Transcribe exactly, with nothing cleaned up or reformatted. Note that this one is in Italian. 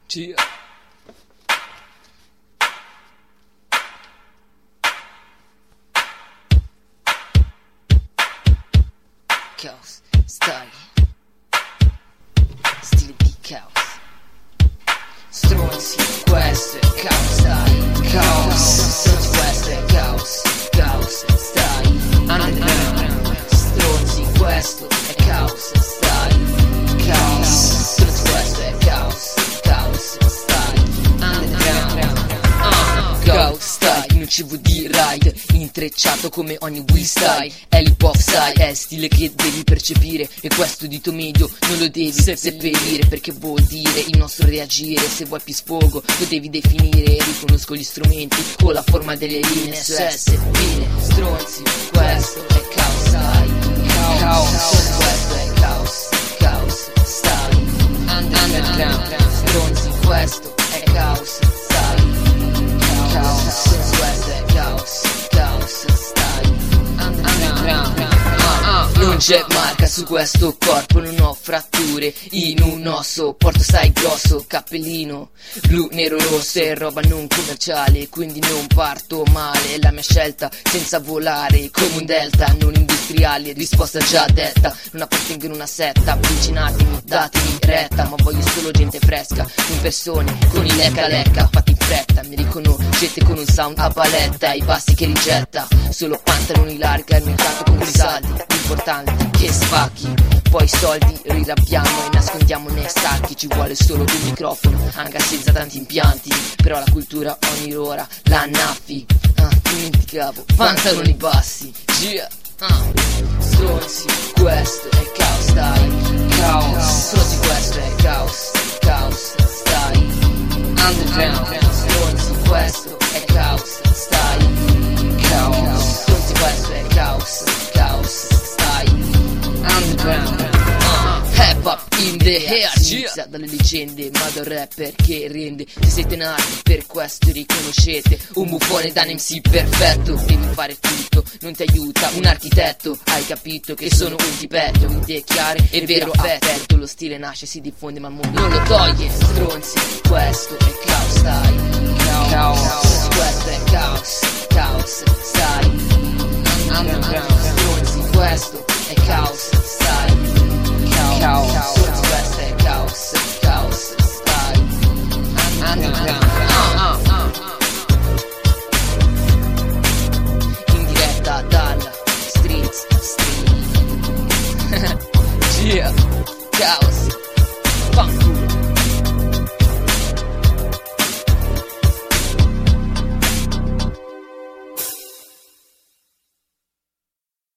Cia. Caos, style, stile di caos. Stronzi, questo è caos, style, caos. Stronzi, questo è caos, caos, style, underground. Stronzi, questo è caos, style, caos. Stronzi, questo è caos, caos, style, underground. uh, Caos, style, in un C V D ride, intrecciato come ogni Wii style. È l'hip hop style, è il stile che devi percepire, e questo dito medio non lo devi seppellire, perché vuol dire il nostro reagire. Se vuoi più sfogo lo devi definire, riconosco gli strumenti con la forma delle linee su S fine. Stronzi, questo è caos style, caos. Stronzi, questo è caos, caos style, underground. Stronzi, questo è caos style, caos. Stronzi, questo è caos, caos style, underground. Non c'è marca su questo corpo, non ho fratture in un osso, porto stai grosso, cappellino blu, nero, rosso, è roba non commerciale, quindi non parto male. La mia scelta senza volare come un delta, non industriale, risposta già detta. Non appartengo in una setta, avvicinatemi, datemi retta, ma voglio solo gente fresca, in persone con i lecca lecca, fatti in fretta. Mi riconoscete con un sound a paletta, i bassi che rigetta, solo pantaloni larghi al mercato con i saldi. L'importante che spacchi, poi i soldi rirabbiamo e nascondiamo nei sacchi. Ci vuole solo un microfono, anche senza tanti impianti, però la cultura ogni ora la annaffi. Ah, dimenticavo, pantaloni bassi, gia. Ah, stronzi, questo è caos style, caos. Stronzi, questo è caos, caos style, underground. Stronzi, questo è caos style, caos. Stronzi, questo è caos, caos style, underground. Hip hop in the air, si inizia dalle leggende ma da un rapper che rende. Se siete nati per questo riconoscete un buffone da un M C perfetto. Devi fare tutto, non ti aiuta un architetto. Hai capito che sono un tipetto, idee chiare e vero affetto. Lo stile nasce, si diffonde ma il mondo non lo toglie. Stronzi, questo è caos style, caos. Questo è caos, caos style, underground. Stronzi, questo è caos style, caos. Stronzi, questo è caos, caos style, underground. uh, uh, uh. In diretta dalla Streets Street. Yeah, caos.